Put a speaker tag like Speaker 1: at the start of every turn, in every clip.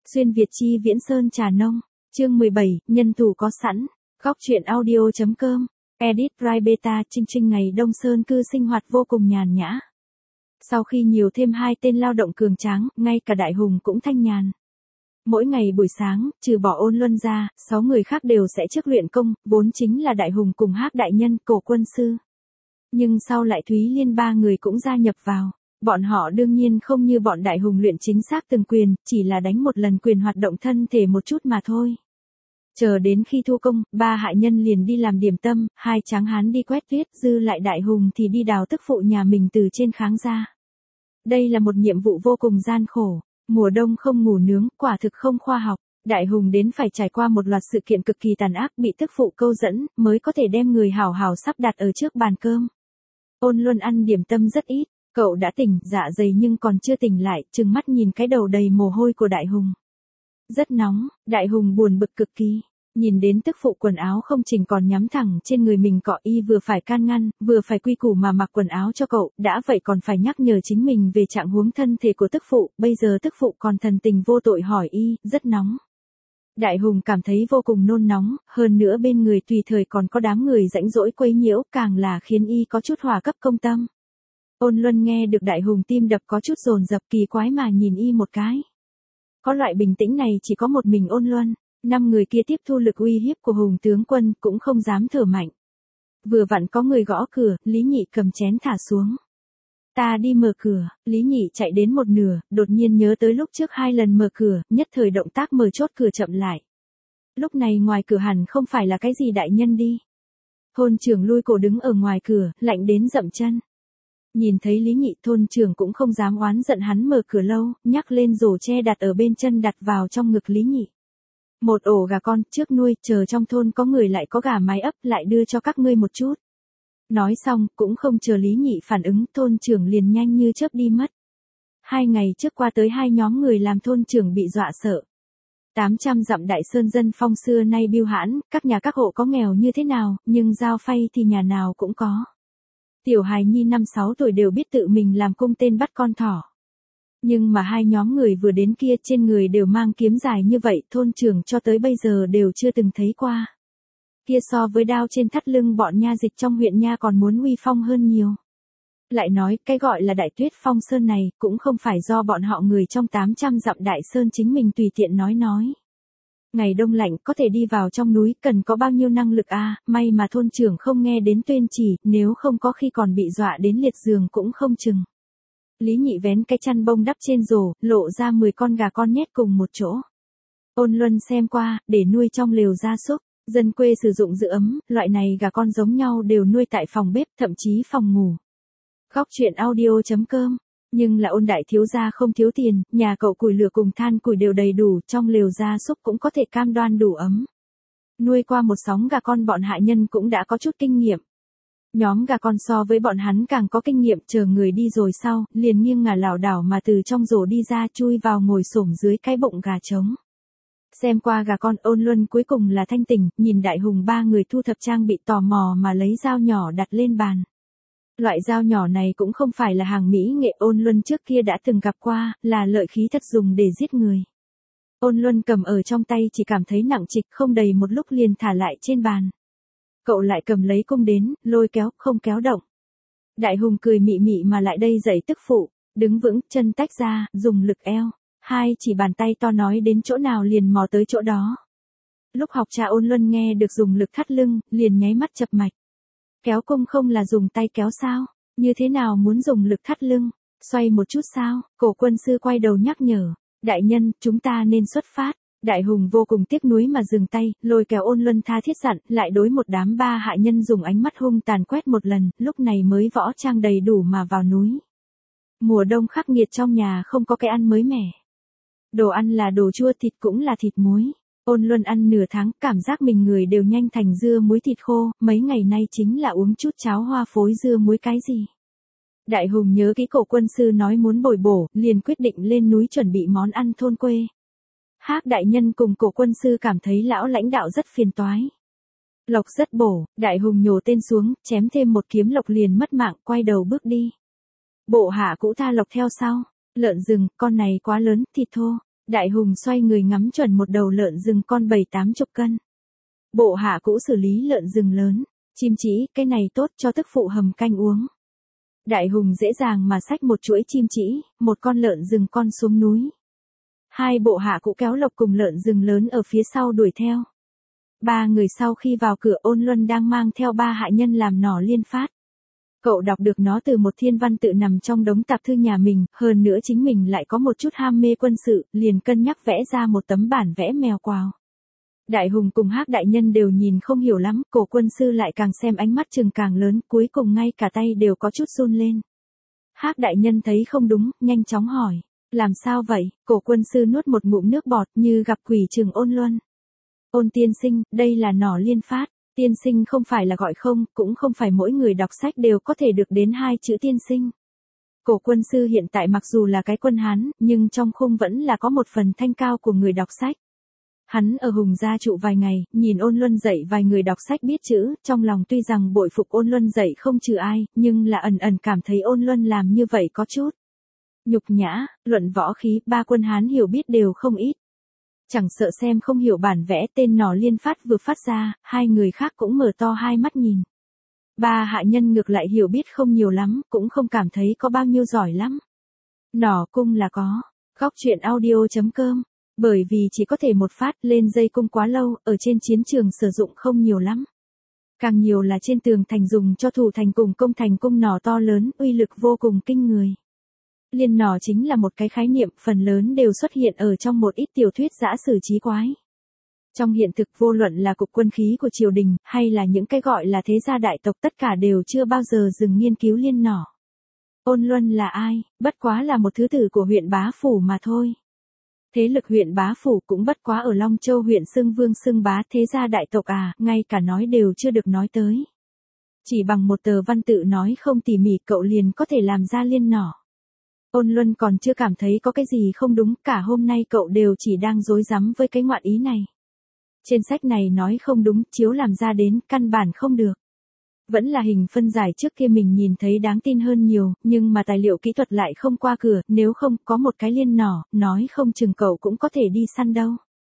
Speaker 1: Xuyên Việt chi Viễn Sơn Trà Nông, chương 17, nhân thủ có sẵn, góc truyện audio.com, edit Rai Beta. Trinh ngày Đông Sơn cư sinh hoạt vô cùng nhàn nhã. Sau khi nhiều thêm 2 tên lao động cường tráng, ngay cả Đại Hùng cũng thanh nhàn. Mỗi ngày buổi sáng, trừ bỏ Ôn Luân ra, 6 người khác đều sẽ trước luyện công, vốn chính là Đại Hùng cùng Hắc đại nhân, Cổ quân sư. Nhưng sau lại Thúy Liên 3 người cũng gia nhập vào. Bọn họ đương nhiên không như bọn Đại Hùng luyện chính xác từng quyền, chỉ là đánh một lần quyền hoạt động thân thể một chút mà thôi. Chờ đến khi thu công, 3 hạ nhân liền đi làm điểm tâm, 2 tráng hán đi quét tuyết, dư lại Đại Hùng thì đi đào tức phụ nhà mình từ trên kháng ra. Đây là một nhiệm vụ vô cùng gian khổ, mùa đông không ngủ nướng, quả thực không khoa học. Đại Hùng đến phải trải qua một loạt sự kiện cực kỳ tàn ác, bị tức phụ câu dẫn, mới có thể đem người hảo hảo sắp đặt ở trước bàn cơm. Ôn Luân ăn điểm tâm rất ít. Cậu đã tỉnh, dạ dày nhưng còn chưa tỉnh lại, trừng mắt nhìn cái đầu đầy mồ hôi của Đại Hùng. Rất nóng, Đại Hùng buồn bực cực kỳ. Nhìn đến tức phụ quần áo không chỉnh còn nhắm thẳng trên người mình cọ y vừa phải can ngăn, vừa phải quy củ mà mặc quần áo cho cậu, đã vậy còn phải nhắc nhở chính mình về trạng huống thân thể của tức phụ, bây giờ tức phụ còn thần tình vô tội hỏi y, rất nóng. Đại Hùng cảm thấy vô cùng nôn nóng, hơn nữa bên người tùy thời còn có đám người rãnh rỗi quấy nhiễu, càng là khiến y có chút hỏa cấp công tâm. Ôn Luân nghe được Đại Hùng tim đập có chút dồn dập, kỳ quái mà nhìn y một cái. Có loại bình tĩnh này chỉ có một mình Ôn Luân, 5 người kia tiếp thu lực uy hiếp của Hùng tướng quân cũng không dám thở mạnh. Vừa vặn có người gõ cửa, Lý Nhị cầm chén thả xuống. Ta đi mở cửa, Lý Nhị chạy đến một nửa, đột nhiên nhớ tới lúc trước 2 lần mở cửa, nhất thời động tác mở chốt cửa chậm lại. Lúc này ngoài cửa hẳn không phải là cái gì đại nhân đi. Thôn trưởng lui cổ đứng ở ngoài cửa, lạnh đến dậm chân. Nhìn thấy Lý Nhị, thôn trưởng cũng không dám oán giận hắn mở cửa lâu, nhắc lên rổ tre đặt ở bên chân đặt vào trong ngực Lý Nhị. Một ổ gà con trước nuôi, chờ trong thôn có người lại có gà mái ấp lại đưa cho các ngươi một chút. Nói xong, cũng không chờ Lý Nhị phản ứng, thôn trưởng liền nhanh như chớp đi mất. 2 ngày trước qua tới 2 nhóm người làm thôn trưởng bị dọa sợ. 800 dặm Đại Sơn dân phong xưa nay biêu hãn, các nhà các hộ có nghèo như thế nào, nhưng giao phay thì nhà nào cũng có. Tiểu hài nhi 5-6 tuổi đều biết tự mình làm cung tên bắt con thỏ. Nhưng mà 2 nhóm người vừa đến kia trên người đều mang kiếm dài như vậy, thôn trưởng cho tới bây giờ đều chưa từng thấy qua. Kia so với đao trên thắt lưng bọn nha dịch trong huyện nha còn muốn uy phong hơn nhiều. Lại nói, cái gọi là Đại Tuyết Phong Sơn này, cũng không phải do bọn họ người trong 800 dặm Đại Sơn chính mình tùy tiện nói. Ngày đông lạnh có thể đi vào trong núi cần có bao nhiêu năng lực a, may mà thôn trưởng không nghe đến tuyên chỉ, nếu không có khi còn bị dọa đến liệt giường cũng không chừng. Lý Nhị vén cái chăn bông đắp trên rổ, lộ ra 10 con gà con nhét cùng một chỗ. Ôn Luân xem qua, để nuôi trong lều gia súc, dân quê sử dụng giữ ấm, loại này gà con giống nhau đều nuôi tại phòng bếp, thậm chí phòng ngủ. Góc truyện audio.com. Nhưng là Ôn đại thiếu gia không thiếu tiền, nhà cậu củi lửa cùng than củi đều đầy đủ, trong lều gia súc cũng có thể cam đoan đủ ấm. Nuôi qua một sóng gà con bọn hạ nhân cũng đã có chút kinh nghiệm. Nhóm gà con so với bọn hắn càng có kinh nghiệm, chờ người đi rồi sau, liền nghiêng ngả lảo đảo mà từ trong rổ đi ra, chui vào ngồi xổm dưới cái bụng gà trống. Xem qua gà con, Ôn Luân cuối cùng là thanh tỉnh, nhìn Đại Hùng 3 người thu thập trang bị tò mò mà lấy dao nhỏ đặt lên bàn. Loại dao nhỏ này cũng không phải là hàng mỹ nghệ, Ôn Luân trước kia đã từng gặp qua, là lợi khí thật dùng để giết người. Ôn Luân cầm ở trong tay chỉ cảm thấy nặng trịch, không đầy một lúc liền thả lại trên bàn. Cậu lại cầm lấy cung đến, lôi kéo, không kéo động. Đại Hùng cười mị mị mà lại đây dạy tức phụ, đứng vững, chân tách ra, dùng lực eo. 2 chỉ bàn tay to nói đến chỗ nào liền mò tới chỗ đó. Lúc học trà Ôn Luân nghe được dùng lực thắt lưng, liền nháy mắt chập mạch. Kéo cung không là dùng tay kéo sao? Như thế nào muốn dùng lực thắt lưng? Xoay một chút sao? Cổ quân sư quay đầu nhắc nhở. Đại nhân, chúng ta nên xuất phát. Đại Hùng vô cùng tiếc nuối mà dừng tay, lôi kéo Ôn Luân tha thiết dặn, lại đối một đám 3 hạ nhân dùng ánh mắt hung tàn quét một lần, lúc này mới võ trang đầy đủ mà vào núi. Mùa đông khắc nghiệt trong nhà không có cái ăn mới mẻ. Đồ ăn là đồ chua, thịt cũng là thịt muối. Ôn Luân ăn nửa tháng, cảm giác mình người đều nhanh thành dưa muối thịt khô, mấy ngày nay chính là uống chút cháo hoa phối dưa muối cái gì. Đại Hùng nhớ kỹ Cổ quân sư nói muốn bồi bổ, liền quyết định lên núi chuẩn bị món ăn thôn quê. Hắc đại nhân cùng Cổ quân sư cảm thấy lão lãnh đạo rất phiền toái. Lộc rất bổ, Đại Hùng nhổ tên xuống, chém thêm một kiếm lộc liền mất mạng, quay đầu bước đi. Bộ hạ cũ tha lộc theo sau, lợn rừng, con này quá lớn, thịt thô. Đại Hùng xoay người ngắm chuẩn một đầu lợn rừng con 7-80 cân. Bộ hạ cũ xử lý lợn rừng lớn. Chim chỉ, cái này tốt cho tức phụ hầm canh uống. Đại Hùng dễ dàng mà xách một chuỗi chim chỉ, một con lợn rừng con xuống núi. Hai bộ hạ cũ kéo Lộc cùng lợn rừng lớn ở phía sau đuổi theo. Ba người sau khi vào cửa, Ôn Luân đang mang theo ba hạ nhân làm nỏ liên phát. Cậu đọc được nó từ một thiên văn tự nằm trong đống tạp thư nhà mình, hơn nữa chính mình lại có một chút ham mê quân sự, liền cân nhắc vẽ ra một tấm bản vẽ mèo quào. Đại Hùng cùng Hắc đại nhân đều nhìn không hiểu lắm, Cổ quân sư lại càng xem ánh mắt chừng càng lớn, cuối cùng ngay cả tay đều có chút run lên. Hắc đại nhân thấy không đúng, nhanh chóng hỏi, làm sao vậy? Cổ quân sư nuốt một ngụm nước bọt như gặp quỷ chừng Ôn Luân. Ôn tiên sinh, đây là nỏ liên phát. Tiên sinh không phải là gọi không, cũng không phải mỗi người đọc sách đều có thể được đến hai chữ tiên sinh. Cổ quân sư hiện tại mặc dù là cái quân Hán, nhưng trong khung vẫn là có một phần thanh cao của người đọc sách. Hắn ở Hùng gia trụ vài ngày, nhìn Ôn Luân dạy vài người đọc sách biết chữ, trong lòng tuy rằng bội phục Ôn Luân dạy không trừ ai, nhưng là ẩn ẩn cảm thấy Ôn Luân làm như vậy có chút nhục nhã, luận võ khí, ba quân Hán hiểu biết đều không ít. Chẳng sợ xem không hiểu bản vẽ, tên nỏ liên phát vừa phát ra, hai người khác cũng mở to hai mắt nhìn. Ba hạ nhân ngược lại hiểu biết không nhiều lắm, cũng không cảm thấy có bao nhiêu giỏi lắm. Nỏ cung là có. Góc truyện audio.com. Bởi vì chỉ có thể một phát lên dây cung quá lâu, ở trên chiến trường sử dụng không nhiều lắm. Càng nhiều là trên tường thành dùng cho thủ thành cùng công thành cung nỏ to lớn, uy lực vô cùng kinh người. Liên nỏ chính là một cái khái niệm, phần lớn đều xuất hiện ở trong một ít tiểu thuyết dã sử trí quái. Trong hiện thực vô luận là cục quân khí của triều đình, hay là những cái gọi là thế gia đại tộc, tất cả đều chưa bao giờ dừng nghiên cứu liên nỏ. Ôn Luân là ai? Bất quá là một thứ tử của huyện Bá Phủ mà thôi. Thế lực huyện Bá Phủ cũng bất quá ở Long Châu huyện xưng vương xưng bá, thế gia đại tộc à, ngay cả nói đều chưa được nói tới. Chỉ bằng một tờ văn tự nói không tỉ mỉ cậu liền có thể làm ra liên nỏ. Ôn Luân còn chưa cảm thấy có cái gì không đúng, cả hôm nay cậu đều chỉ đang rối rắm với cái ngoạn ý này. Trên sách này nói không đúng, chiếu làm ra đến, căn bản không được. Vẫn là hình phân giải trước kia mình nhìn thấy đáng tin hơn nhiều, nhưng mà tài liệu kỹ thuật lại không qua cửa, nếu không có một cái liên nỏ, nói không chừng cậu cũng có thể đi săn đâu.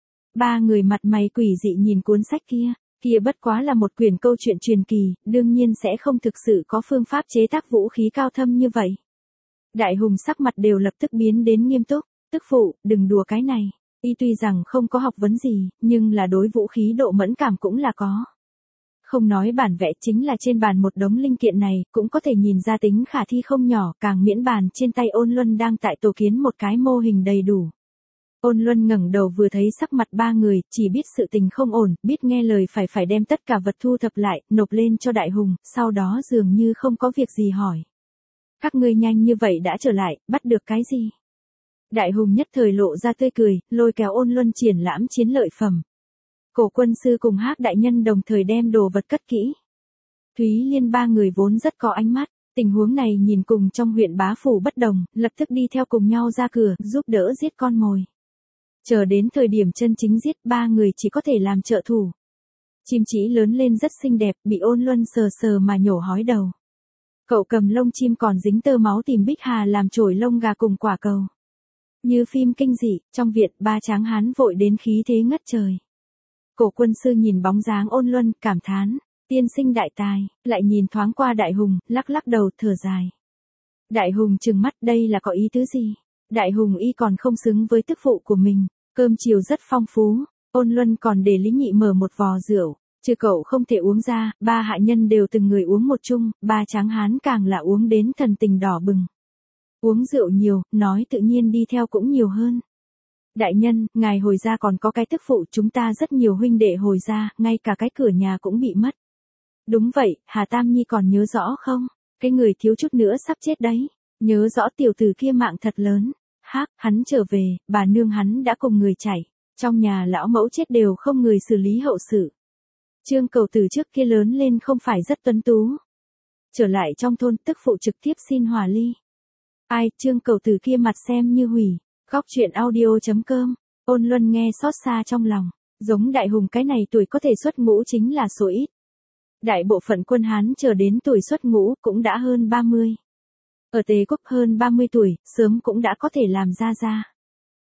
Speaker 1: Ba người mặt mày quỷ dị nhìn cuốn sách kia bất quá là một quyển câu chuyện truyền kỳ, đương nhiên sẽ không thực sự có phương pháp chế tác vũ khí cao thâm như vậy. Đại Hùng sắc mặt đều lập tức biến đến nghiêm túc, tức phụ, đừng đùa cái này. Y tuy rằng không có học vấn gì, nhưng là đối vũ khí độ mẫn cảm cũng là có. Không nói bản vẽ, chính là trên bàn một đống linh kiện này, cũng có thể nhìn ra tính khả thi không nhỏ, càng miễn bàn trên tay Ôn Luân đang tại tổ kiến một cái mô hình đầy đủ. Ôn Luân ngẩng đầu vừa thấy sắc mặt ba người, chỉ biết sự tình không ổn, biết nghe lời phải đem tất cả vật thu thập lại, nộp lên cho Đại Hùng, sau đó dường như không có việc gì hỏi. Các ngươi nhanh như vậy đã trở lại, bắt được cái gì? Đại Hùng nhất thời lộ ra tươi cười, lôi kéo Ôn Luân triển lãm chiến lợi phẩm. Cổ quân sư cùng Hắc đại nhân đồng thời đem đồ vật cất kỹ. Thúy Liên ba người vốn rất có ánh mắt, tình huống này nhìn cùng trong huyện Bá Phủ bất đồng, lập tức đi theo cùng nhau ra cửa, giúp đỡ giết con mồi. Chờ đến thời điểm chân chính giết, ba người chỉ có thể làm trợ thủ. Chim chỉ lớn lên rất xinh đẹp, bị Ôn Luân sờ sờ mà nhổ hói đầu. Cậu cầm lông chim còn dính tơ máu tìm Bích Hà làm chổi lông gà cùng quả cầu. Như phim kinh dị, trong viện ba tráng hán vội đến khí thế ngất trời. Cổ quân sư nhìn bóng dáng Ôn Luân, cảm thán, tiên sinh đại tài, lại nhìn thoáng qua Đại Hùng, lắc lắc đầu, thở dài. Đại Hùng trừng mắt, đây là có ý tứ gì? Đại Hùng y còn không xứng với tức phụ của mình, cơm chiều rất phong phú, Ôn Luân còn để Lý Nhị mở một vò rượu, chứ cậu không thể uống ra, ba hạ nhân đều từng người uống một chung, ba tráng hán càng là uống đến thần tình đỏ bừng. Uống rượu nhiều, nói tự nhiên đi theo cũng nhiều hơn. Đại nhân, ngài hồi gia còn có cái tức phụ, chúng ta rất nhiều huynh đệ hồi gia, ngay cả cái cửa nhà cũng bị mất. Đúng vậy, Hà Tam Nhi còn nhớ rõ không? Cái người thiếu chút nữa sắp chết đấy. Nhớ rõ tiểu tử kia mạng thật lớn. Hắc, hắn trở về, bà nương hắn đã cùng người chạy. Trong nhà lão mẫu chết đều không người xử lý hậu sự. Trương Cầu Tử trước kia lớn lên không phải rất tuấn tú. Trở lại trong thôn, tức phụ trực tiếp xin hòa ly. Ai, Trương Cầu Tử kia mặt xem như hủy. Góc truyện audio.com. Ôn Luân nghe xót xa trong lòng. Giống Đại Hùng cái này tuổi có thể xuất ngũ chính là số ít. Đại bộ phận quân Hán chờ đến tuổi xuất ngũ cũng đã hơn 30. Ở Tề Quốc hơn 30 tuổi, sớm cũng đã có thể làm ra.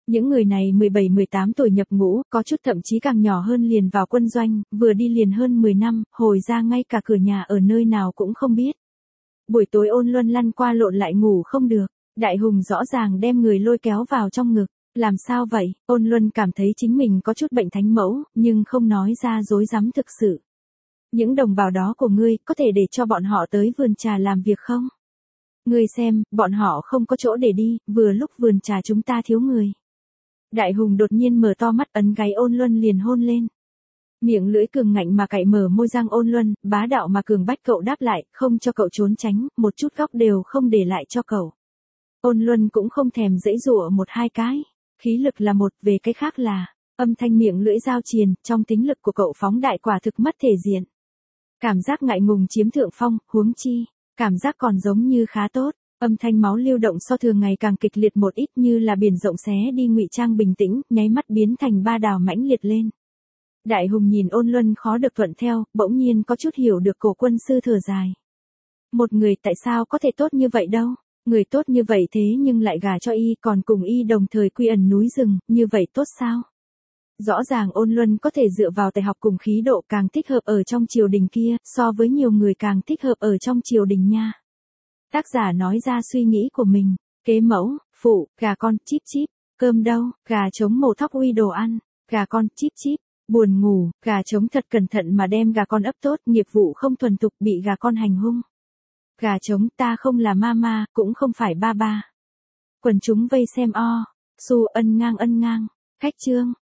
Speaker 1: Những người này 17-18 tuổi nhập ngũ, có chút thậm chí càng nhỏ hơn liền vào quân doanh, vừa đi liền hơn 10 năm, hồi ra ngay cả cửa nhà ở nơi nào cũng không biết. Buổi tối Ôn Luân lăn qua lộn lại ngủ không được, Đại Hùng rõ ràng đem người lôi kéo vào trong ngực. Làm sao vậy? Ôn Luân cảm thấy chính mình có chút bệnh thánh mẫu, nhưng không nói ra dối rắm thực sự. Những đồng bào đó của ngươi, có thể để cho bọn họ tới vườn trà làm việc không? Ngươi xem, bọn họ không có chỗ để đi, vừa lúc vườn trà chúng ta thiếu người. Đại Hùng đột nhiên mở to mắt, ấn gáy Ôn Luân liền hôn lên. Miệng lưỡi cường ngạnh mà cạy mở môi răng Ôn Luân, bá đạo mà cường bách cậu đáp lại, không cho cậu trốn tránh, một chút góc đều không để lại cho cậu. Ôn Luân cũng không thèm giãy giụa một hai cái. Khí lực là một, về cái khác là, âm thanh miệng lưỡi giao triền, trong tính lực của cậu phóng đại quả thực mất thể diện. Cảm giác ngại ngùng chiếm thượng phong, huống chi, cảm giác còn giống như khá tốt, âm thanh máu lưu động so thường ngày càng kịch liệt một ít như là biển rộng xé đi ngụy trang bình tĩnh, nháy mắt biến thành ba đào mãnh liệt lên. Đại Hùng nhìn Ôn Luân khó được thuận theo, bỗng nhiên có chút hiểu được Cổ quân sư thở dài. Một người tại sao có thể tốt như vậy đâu? Người tốt như vậy thế nhưng lại gả cho y, còn cùng y đồng thời quy ẩn núi rừng, như vậy tốt sao? Rõ ràng Ôn Luân có thể dựa vào tài học cùng khí độ càng thích hợp ở trong triều đình kia, so với nhiều người càng thích hợp ở trong triều đình nha. Tác giả nói ra suy nghĩ của mình, kế mẫu, phụ, gà con, chíp chíp, cơm đâu, gà trống mổ thóc uy đồ ăn, gà con, chíp chíp, buồn ngủ, gà trống thật cẩn thận mà đem gà con ấp tốt, nghiệp vụ không thuần thục bị gà con hành hung. Gà trống, ta không là mama, cũng không phải ba ba. Quần chúng vây xem o, Su ân ngang. Khách chương.